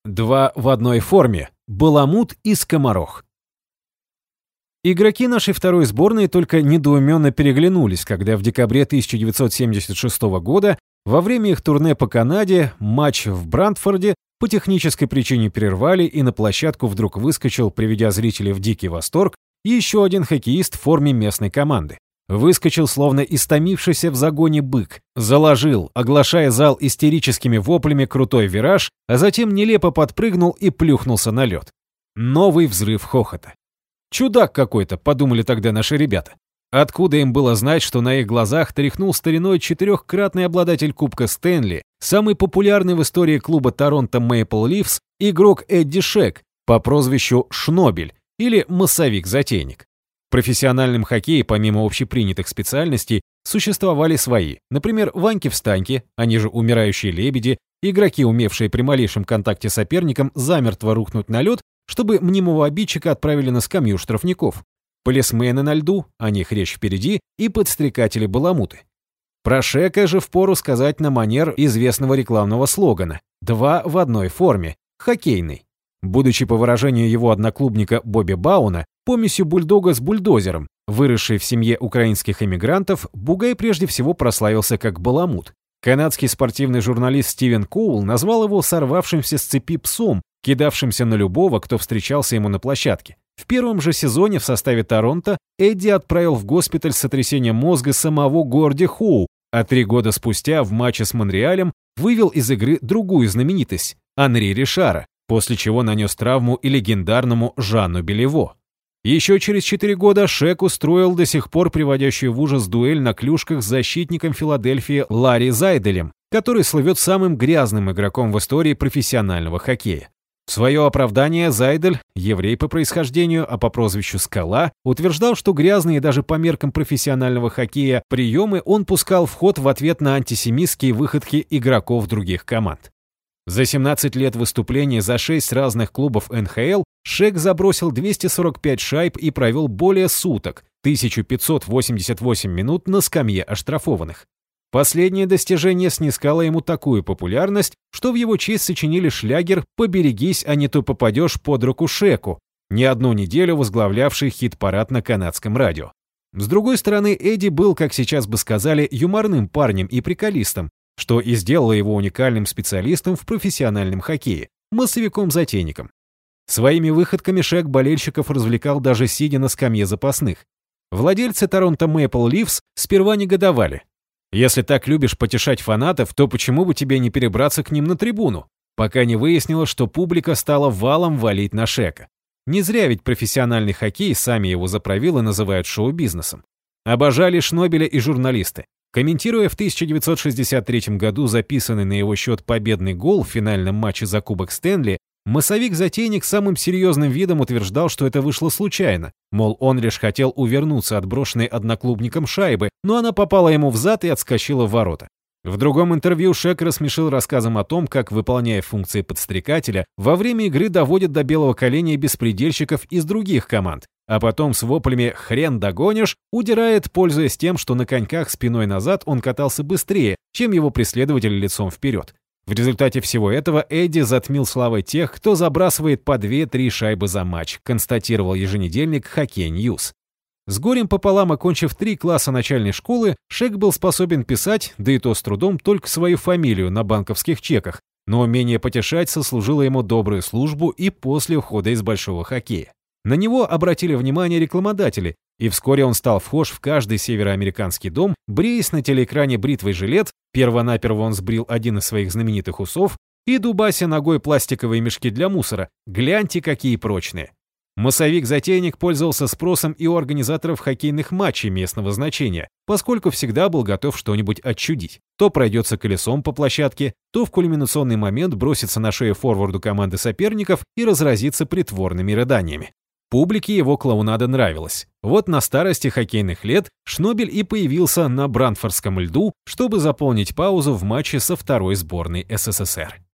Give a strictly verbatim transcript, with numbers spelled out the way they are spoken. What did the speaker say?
Два в одной форме – Баламут и Скоморох. Игроки нашей второй сборной только недоуменно переглянулись, когда в декабре тысяча девятьсот семьдесят шестого года во время их турне по Канаде матч в Брантфорде по технической причине прервали, и на площадку вдруг выскочил, приведя зрителей в дикий восторг, еще один хоккеист в форме местной команды. Выскочил, словно истомившийся в загоне бык, заложил, оглашая зал истерическими воплями, крутой вираж, а затем нелепо подпрыгнул и плюхнулся на лед. Новый взрыв хохота. «Чудак какой-то», — подумали тогда наши ребята. Откуда им было знать, что на их глазах тряхнул стариной четырехкратный обладатель Кубка Стэнли, самый популярный в истории клуба Торонто Мэйпл Лифс, игрок Эдди Шек по прозвищу Шнобель или Массовик-затейник. В профессиональном хоккее, помимо общепринятых специальностей, существовали свои. Например, Ваньки-встаньки, они же умирающие лебеди, игроки, умевшие при малейшем контакте с соперником замертво рухнуть на лед, чтобы мнимого обидчика отправили на скамью штрафников. Полисмены на льду, о них речь впереди, и подстрекатели-баламуты. Про Шека же впору сказать на манер известного рекламного слогана «Два в одной форме» — хоккейный. Будучи, по выражению его одноклубника Бобби Бауна, помесью бульдога с бульдозером, выросший в семье украинских эмигрантов, Бугай прежде всего прославился как баламут. Канадский спортивный журналист Стивен Коул назвал его сорвавшимся с цепи псом, кидавшимся на любого, кто встречался ему на площадке. В первом же сезоне в составе Торонто Эдди отправил в госпиталь с сотрясением мозга самого Горди Хоу, а три года спустя в матче с Монреалем вывел из игры другую знаменитость – Анри Ришара, после чего нанес травму и легендарному Жанну Белево. Еще через четыре года Шек устроил до сих пор приводящую в ужас дуэль на клюшках с защитником Филадельфии Ларри Зайделем, который слывет самым грязным игроком в истории профессионального хоккея. В свое оправдание Зайдель, еврей по происхождению, а по прозвищу Скала, утверждал, что грязные даже по меркам профессионального хоккея приемы он пускал в ход в ответ на антисемитские выходки игроков других команд. За семнадцать лет выступлений за шесть разных клубов эн ха эл Шек забросил двести сорок пять шайб и провел более суток, тысяча пятьсот восемьдесят восемь минут на скамье оштрафованных. Последнее достижение снискало ему такую популярность, что в его честь сочинили шлягер «Поберегись, а не то попадешь под руку Шеку», не одну неделю возглавлявший хит-парад на канадском радио. С другой стороны, Эдди был, как сейчас бы сказали, юморным парнем и приколистом, что и сделало его уникальным специалистом в профессиональном хоккее, массовиком-затейником. Своими выходками Шек болельщиков развлекал даже сидя на скамье запасных. Владельцы Торонто Мэйпл Лифс сперва негодовали. Если так любишь потешать фанатов, то почему бы тебе не перебраться к ним на трибуну? Пока не выяснилось, что публика стала валом валить на Шека. Не зря ведь профессиональный хоккей, сами его заправилы называют шоу-бизнесом. Обожали Шнобеля и журналисты. Комментируя в тысяча девятьсот шестьдесят третьем году записанный на его счет победный гол в финальном матче за Кубок Стэнли, массовик-затейник самым серьезным видом утверждал, что это вышло случайно, мол, он лишь хотел увернуться от брошенной одноклубником шайбы, но она попала ему в зад и отскочила в ворота. В другом интервью Шек рассмешил рассказом о том, как, выполняя функции подстрекателя, во время игры доводит до белого коленя беспредельщиков из других команд, а потом с воплями «хрен догонишь» удирает, пользуясь тем, что на коньках спиной назад он катался быстрее, чем его преследователь лицом вперед. В результате всего этого Эдди затмил славой тех, кто забрасывает по две-три шайбы за матч, констатировал еженедельник Hockey News. С горем пополам окончив три класса начальной школы, Шек был способен писать, да и то с трудом, только свою фамилию на банковских чеках, но умение потешать сослужило ему добрую службу и после ухода из большого хоккея. На него обратили внимание рекламодатели, и вскоре он стал вхож в каждый североамериканский дом, бреясь на телеэкране бритвой жилет, перво-наперво он сбрил один из своих знаменитых усов, и дубася ногой пластиковые мешки для мусора. Гляньте, какие прочные. Массовик-затейник пользовался спросом и у организаторов хоккейных матчей местного значения, поскольку всегда был готов что-нибудь отчудить. То пройдется колесом по площадке, то в кульминационный момент бросится на шею форварду команды соперников и разразится притворными рыданиями. Публике его клоунада нравилась. Вот на старости хоккейных лет Шнобель и появился на Брантфордском льду, чтобы заполнить паузу в матче со второй сборной эс эс эс эр.